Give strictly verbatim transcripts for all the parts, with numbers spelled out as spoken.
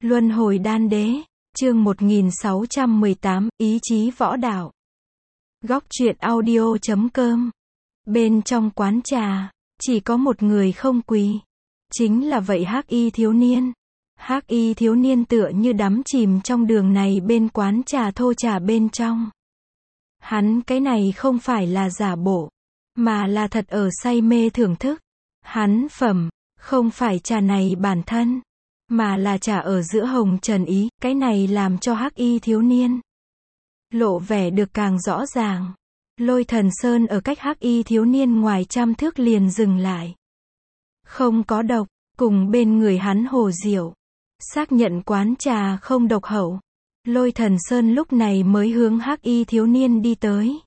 Luân hồi đan đế, chương một nghìn sáu trăm mười tám, ý chí võ đạo. Góc truyện audio chấm com. Bên trong quán trà, chỉ có một người không quỳ. Chính là vậy Hắc Y thiếu niên. Hắc Y thiếu niên tựa như đắm chìm trong đường này bên quán trà thô trà bên trong. Hắn cái này không phải là giả bộ, mà là thật ở say mê thưởng thức. Hắn phẩm, không phải trà này bản thân, mà là trà ở giữa hồng trần ý, cái này làm cho Hắc Y thiếu niên lộ vẻ được càng rõ ràng. Lôi Thần Sơn ở cách Hắc Y thiếu niên ngoài trăm thước liền dừng lại. Không có độc, cùng bên người hắn hồ diệu. Xác nhận quán trà không độc hậu. Lôi Thần Sơn lúc này mới hướng Hắc Y thiếu niên đi tới.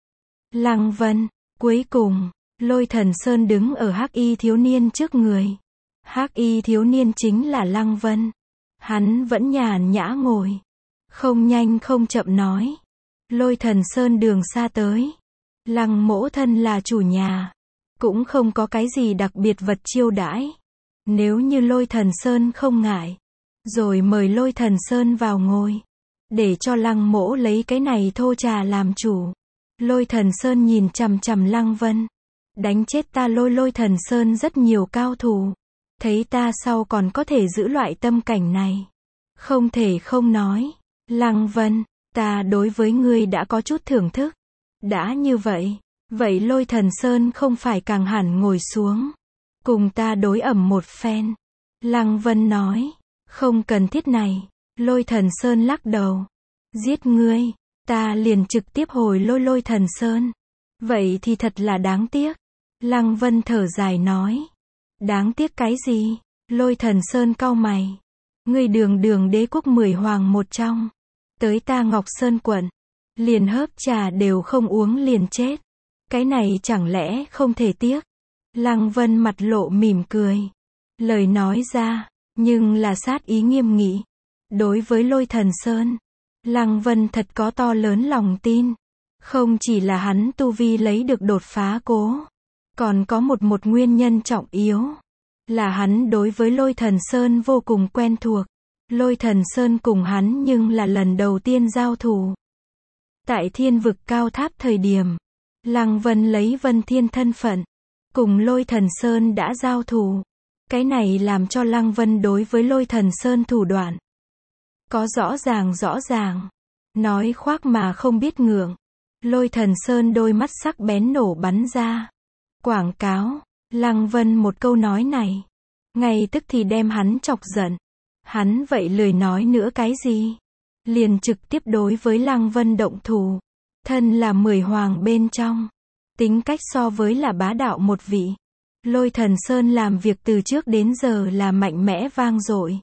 Lăng Vân, cuối cùng, Lôi Thần Sơn đứng ở Hắc Y thiếu niên trước người. Hắc Y thiếu niên chính là Lăng Vân. Hắn vẫn nhàn nhã ngồi, không nhanh không chậm nói. Lôi Thần Sơn đường xa tới. Lăng mỗ thân là chủ nhà, cũng không có cái gì đặc biệt vật chiêu đãi. Nếu như Lôi Thần Sơn không ngại, rồi mời Lôi Thần Sơn vào ngồi, để cho Lăng mỗ lấy cái này thô trà làm chủ. Lôi Thần Sơn nhìn chằm chằm Lăng Vân. Đánh chết ta lôi Lôi Thần Sơn rất nhiều cao thủ. Thấy ta sau còn có thể giữ loại tâm cảnh này. Không thể không nói. Lăng Vân, ta đối với ngươi đã có chút thưởng thức. Đã như vậy, vậy Lôi Thần Sơn không phải càng hẳn ngồi xuống, cùng ta đối ẩm một phen. Lăng Vân nói, không cần thiết này. Lôi Thần Sơn lắc đầu. Giết ngươi, ta liền trực tiếp hồi lôi Lôi Thần Sơn. Vậy thì thật là đáng tiếc. Lăng Vân thở dài nói. Đáng tiếc cái gì? Lôi Thần Sơn cau mày. Ngươi đường đường đế quốc mười hoàng một trong, tới ta Ngọc Sơn quận, liền hớp trà đều không uống liền chết. Cái này chẳng lẽ không thể tiếc? Lăng Vân mặt lộ mỉm cười. Lời nói ra, nhưng là sát ý nghiêm nghị. Đối với Lôi Thần Sơn, Lăng Vân thật có to lớn lòng tin. Không chỉ là hắn tu vi lấy được đột phá cố, còn có một một nguyên nhân trọng yếu, là hắn đối với Lôi Thần Sơn vô cùng quen thuộc. Lôi Thần Sơn cùng hắn nhưng là lần đầu tiên giao thủ. Tại Thiên Vực Cao Tháp thời điểm, Lăng Vân lấy Vân Thiên thân phận, cùng Lôi Thần Sơn đã giao thủ. Cái này làm cho Lăng Vân đối với Lôi Thần Sơn thủ đoạn có rõ ràng rõ ràng. Nói khoác mà không biết ngượng. Lôi Thần Sơn đôi mắt sắc bén nổ bắn ra. Quảng cáo, Lăng Vân một câu nói này, ngay tức thì đem hắn chọc giận. Hắn vậy lười nói nữa cái gì, liền trực tiếp đối với Lăng Vân động thủ. Thân là mười hoàng bên trong, tính cách so với là bá đạo một vị. Lôi Thần Sơn làm việc từ trước đến giờ là mạnh mẽ vang dội.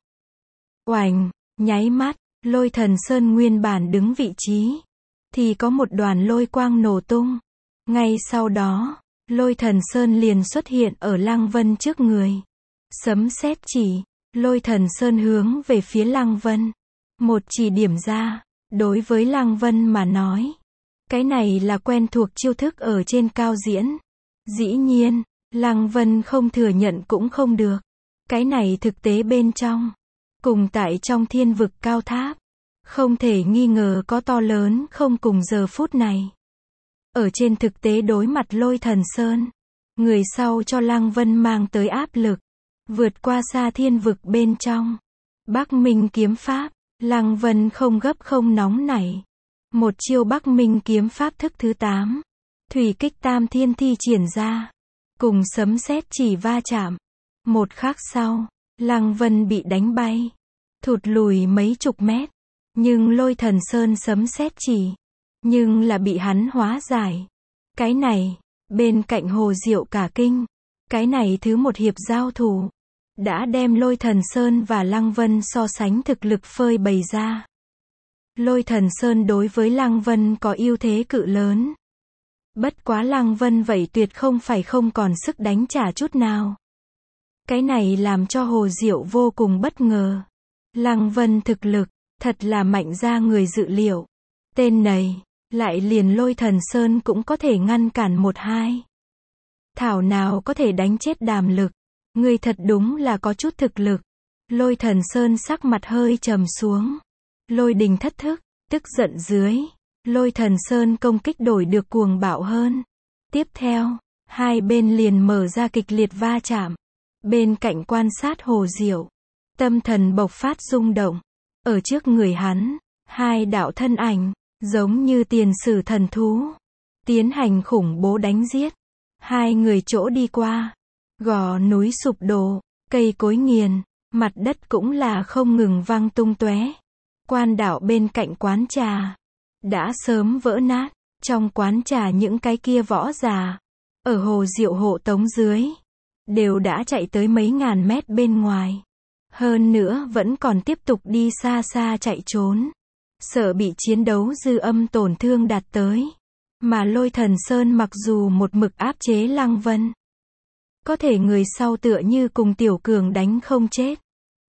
Oành, nháy mắt, Lôi Thần Sơn nguyên bản đứng vị trí, thì có một đoàn lôi quang nổ tung. Ngay sau đó, Lôi Thần Sơn liền xuất hiện ở Lăng Vân trước người. Sấm sét chỉ, Lôi Thần Sơn hướng về phía Lăng Vân. Một chỉ điểm ra, đối với Lăng Vân mà nói. Cái này là quen thuộc chiêu thức ở trên cao diễn. Dĩ nhiên, Lăng Vân không thừa nhận cũng không được. Cái này thực tế bên trong, cùng tại trong Thiên Vực Cao Tháp, không thể nghi ngờ có to lớn không cùng giờ phút này. Ở trên thực tế đối mặt Lôi Thần Sơn, người sau cho Lăng Vân mang tới áp lực, vượt qua xa Thiên Vực bên trong. Bắc Minh kiếm pháp, Lăng Vân không gấp không nóng nảy. Một chiêu Bắc Minh kiếm pháp thức thứ tám, thủy kích tam thiên thi triển ra, cùng sấm sét chỉ va chạm. Một khắc sau, Lăng Vân bị đánh bay, thụt lùi mấy chục mét. Nhưng Lôi Thần Sơn sấm sét chỉ, nhưng là bị hắn hóa giải. Cái này, bên cạnh hồ diệu cả kinh. Cái này thứ một hiệp giao thủ, đã đem Lôi Thần Sơn và Lăng Vân so sánh thực lực phơi bày ra. Lôi Thần Sơn đối với Lăng Vân có ưu thế cự lớn. Bất quá Lăng Vân vậy tuyệt không phải không còn sức đánh trả chút nào. Cái này làm cho hồ diệu vô cùng bất ngờ. Lăng Vân thực lực, thật là mạnh ra người dự liệu. Tên này, lại liền Lôi Thần Sơn cũng có thể ngăn cản một hai. Thảo nào có thể đánh chết Đàm Lực. Ngươi thật đúng là có chút thực lực. Lôi Thần Sơn sắc mặt hơi trầm xuống. Lôi Đình thất thức, tức giận dưới. Lôi Thần Sơn công kích đổi được cuồng bạo hơn. Tiếp theo, hai bên liền mở ra kịch liệt va chạm. Bên cạnh quan sát Hồ Diệu, tâm thần bộc phát rung động. Ở trước người hắn, hai đạo thân ảnh, giống như tiền sử thần thú, tiến hành khủng bố đánh giết. Hai người chỗ đi qua, gò núi sụp đổ, cây cối nghiền, mặt đất cũng là không ngừng văng tung tóe. Quan đạo bên cạnh quán trà đã sớm vỡ nát. Trong quán trà những cái kia võ giả, ở Hồ Diệu hộ tống dưới, đều đã chạy tới mấy ngàn mét bên ngoài. Hơn nữa vẫn còn tiếp tục đi xa xa chạy trốn. Sợ bị chiến đấu dư âm tổn thương đạt tới. Mà Lôi Thần Sơn mặc dù một mực áp chế Lăng Vân, có thể người sau tựa như cùng Tiểu Cường đánh không chết.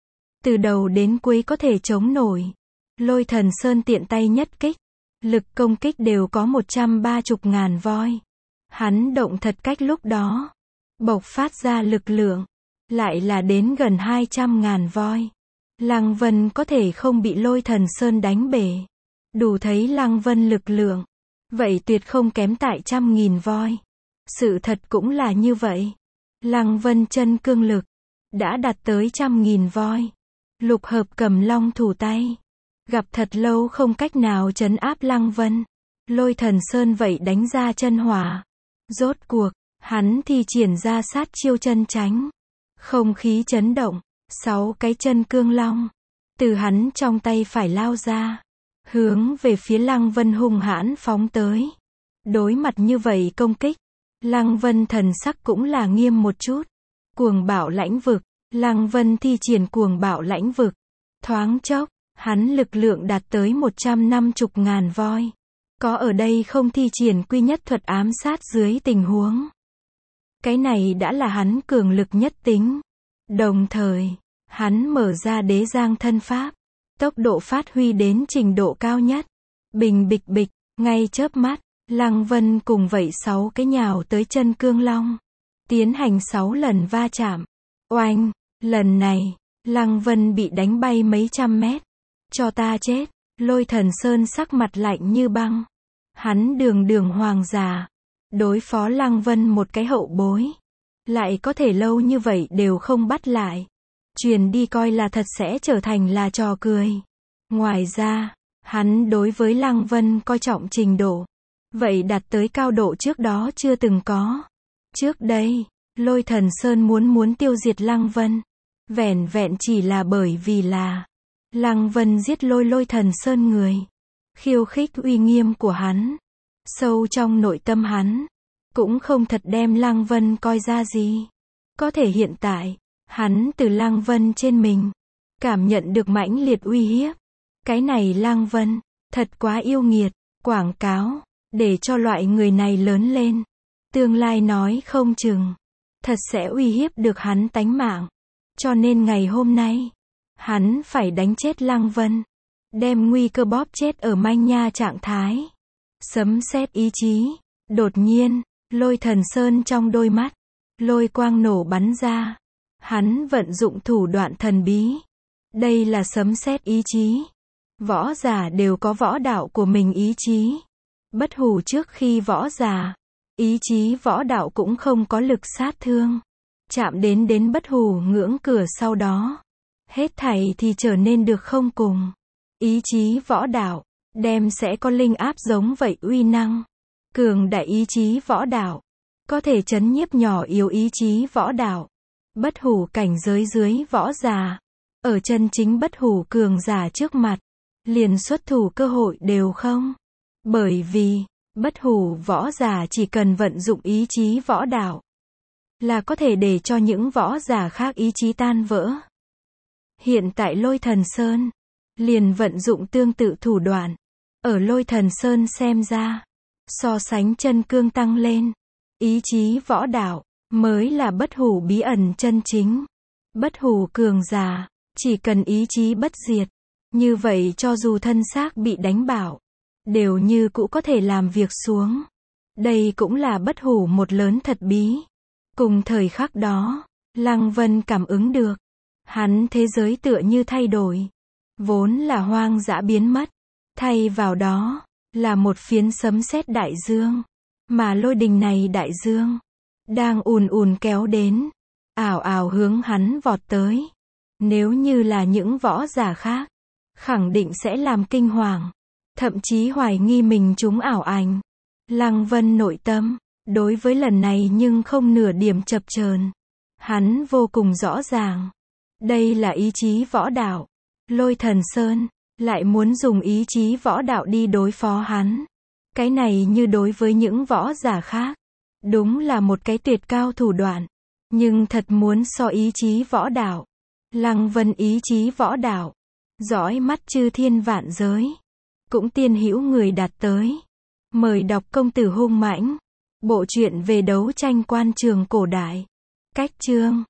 Từ đầu đến cuối có thể chống nổi. Lôi Thần Sơn tiện tay nhất kích, lực công kích đều có một trăm ba mươi ngàn voi. Hắn động thật cách lúc đó, bộc phát ra lực lượng, lại là đến gần hai trăm ngàn voi. Lăng Vân có thể không bị Lôi Thần Sơn đánh bể. Đủ thấy Lăng Vân lực lượng, vậy tuyệt không kém tại trăm nghìn voi. Sự thật cũng là như vậy. Lăng Vân chân cương lực, đã đạt tới trăm nghìn voi. Lục hợp cầm long thủ tay. Gặp thật lâu không cách nào trấn áp Lăng Vân. Lôi Thần Sơn vậy đánh ra chân hỏa. Rốt cuộc, hắn thi triển ra sát chiêu chân tránh. Không khí chấn động, sáu cái chân cương long, từ hắn trong tay phải lao ra, hướng về phía Lăng Vân hung hãn phóng tới. Đối mặt như vậy công kích, Lăng Vân thần sắc cũng là nghiêm một chút. Cuồng bạo lãnh vực, Lăng Vân thi triển cuồng bạo lãnh vực. Thoáng chốc, hắn lực lượng đạt tới một trăm năm mươi ngàn voi. Có ở đây không thi triển quy nhất thuật ám sát dưới tình huống. Cái này đã là hắn cường lực nhất tính. Đồng thời, hắn mở ra đế giang thân pháp. Tốc độ phát huy đến trình độ cao nhất. Bình bịch bịch, ngay chớp mắt, Lăng Vân cùng vậy sáu cái nhào tới chân cương long. Tiến hành sáu lần va chạm. Oanh, lần này, Lăng Vân bị đánh bay mấy trăm mét. Cho ta chết. Lôi Thần Sơn sắc mặt lạnh như băng. Hắn đường đường hoàng giả, đối phó Lăng Vân một cái hậu bối, lại có thể lâu như vậy đều không bắt lại. Truyền đi coi là thật sẽ trở thành là trò cười. Ngoài ra, hắn đối với Lăng Vân coi trọng trình độ, vậy đạt tới cao độ trước đó chưa từng có. Trước đây, Lôi Thần Sơn muốn muốn tiêu diệt Lăng Vân, vẻn vẹn chỉ là bởi vì là Lăng Vân giết lôi Lôi Thần Sơn người, khiêu khích uy nghiêm của hắn. Sâu trong nội tâm hắn, cũng không thật đem Lăng Vân coi ra gì. Có thể hiện tại, hắn từ Lăng Vân trên mình, cảm nhận được mãnh liệt uy hiếp. Cái này Lăng Vân, thật quá yêu nghiệt, quảng cáo, để cho loại người này lớn lên. Tương lai nói không chừng, thật sẽ uy hiếp được hắn tánh mạng. Cho nên ngày hôm nay, hắn phải đánh chết Lăng Vân. Đem nguy cơ bóp chết ở manh nha trạng thái. Sấm sét ý chí. Đột nhiên, Lôi Thần Sơn trong đôi mắt, lôi quang nổ bắn ra. Hắn vận dụng thủ đoạn thần bí. Đây là sấm sét ý chí. Võ giả đều có võ đạo của mình ý chí. Bất hủ trước khi võ giả, ý chí võ đạo cũng không có lực sát thương. Chạm đến đến bất hủ ngưỡng cửa sau đó, hết thảy thì trở nên được không cùng. Ý chí võ đạo, đem sẽ có linh áp giống vậy uy năng. Cường đại ý chí võ đạo, có thể chấn nhiếp nhỏ yếu ý chí võ đạo. Bất hủ cảnh giới dưới võ giả, ở chân chính bất hủ cường giả trước mặt, liền xuất thủ cơ hội đều không. Bởi vì, bất hủ võ giả chỉ cần vận dụng ý chí võ đạo, là có thể để cho những võ giả khác ý chí tan vỡ. Hiện tại Lôi Thần Sơn, liền vận dụng tương tự thủ đoạn. Ở Lôi Thần Sơn xem ra, so sánh chân cương tăng lên, ý chí võ đạo, mới là bất hủ bí ẩn chân chính. Bất hủ cường giả, chỉ cần ý chí bất diệt, như vậy cho dù thân xác bị đánh bạo, đều như cũ có thể làm việc xuống. Đây cũng là bất hủ một lớn thật bí. Cùng thời khắc đó, Lăng Vân cảm ứng được, Hắn thế giới tựa như thay đổi. Vốn là hoang dã biến mất. Thay vào đó, là một phiến sấm sét đại dương. Mà lôi đình này đại dương, đang ùn ùn kéo đến, ảo ảo hướng hắn vọt tới. Nếu như là những võ giả khác, khẳng định sẽ làm kinh hoàng, thậm chí hoài nghi mình trúng ảo ảnh. Lăng Vân nội tâm, đối với lần này nhưng không nửa điểm chập chờn. Hắn vô cùng rõ ràng. Đây là ý chí võ đạo. Lôi Thần Sơn, lại muốn dùng ý chí võ đạo đi đối phó hắn. Cái này như đối với những võ giả khác, đúng là một cái tuyệt cao thủ đoạn. Nhưng thật muốn so ý chí võ đạo. Lăng Vân ý chí võ đạo, dõi mắt chư thiên vạn giới. Cũng tiên hữu người đạt tới. Mời đọc Công tử hung mãnh. Bộ truyện về đấu tranh quan trường cổ đại. Cách chương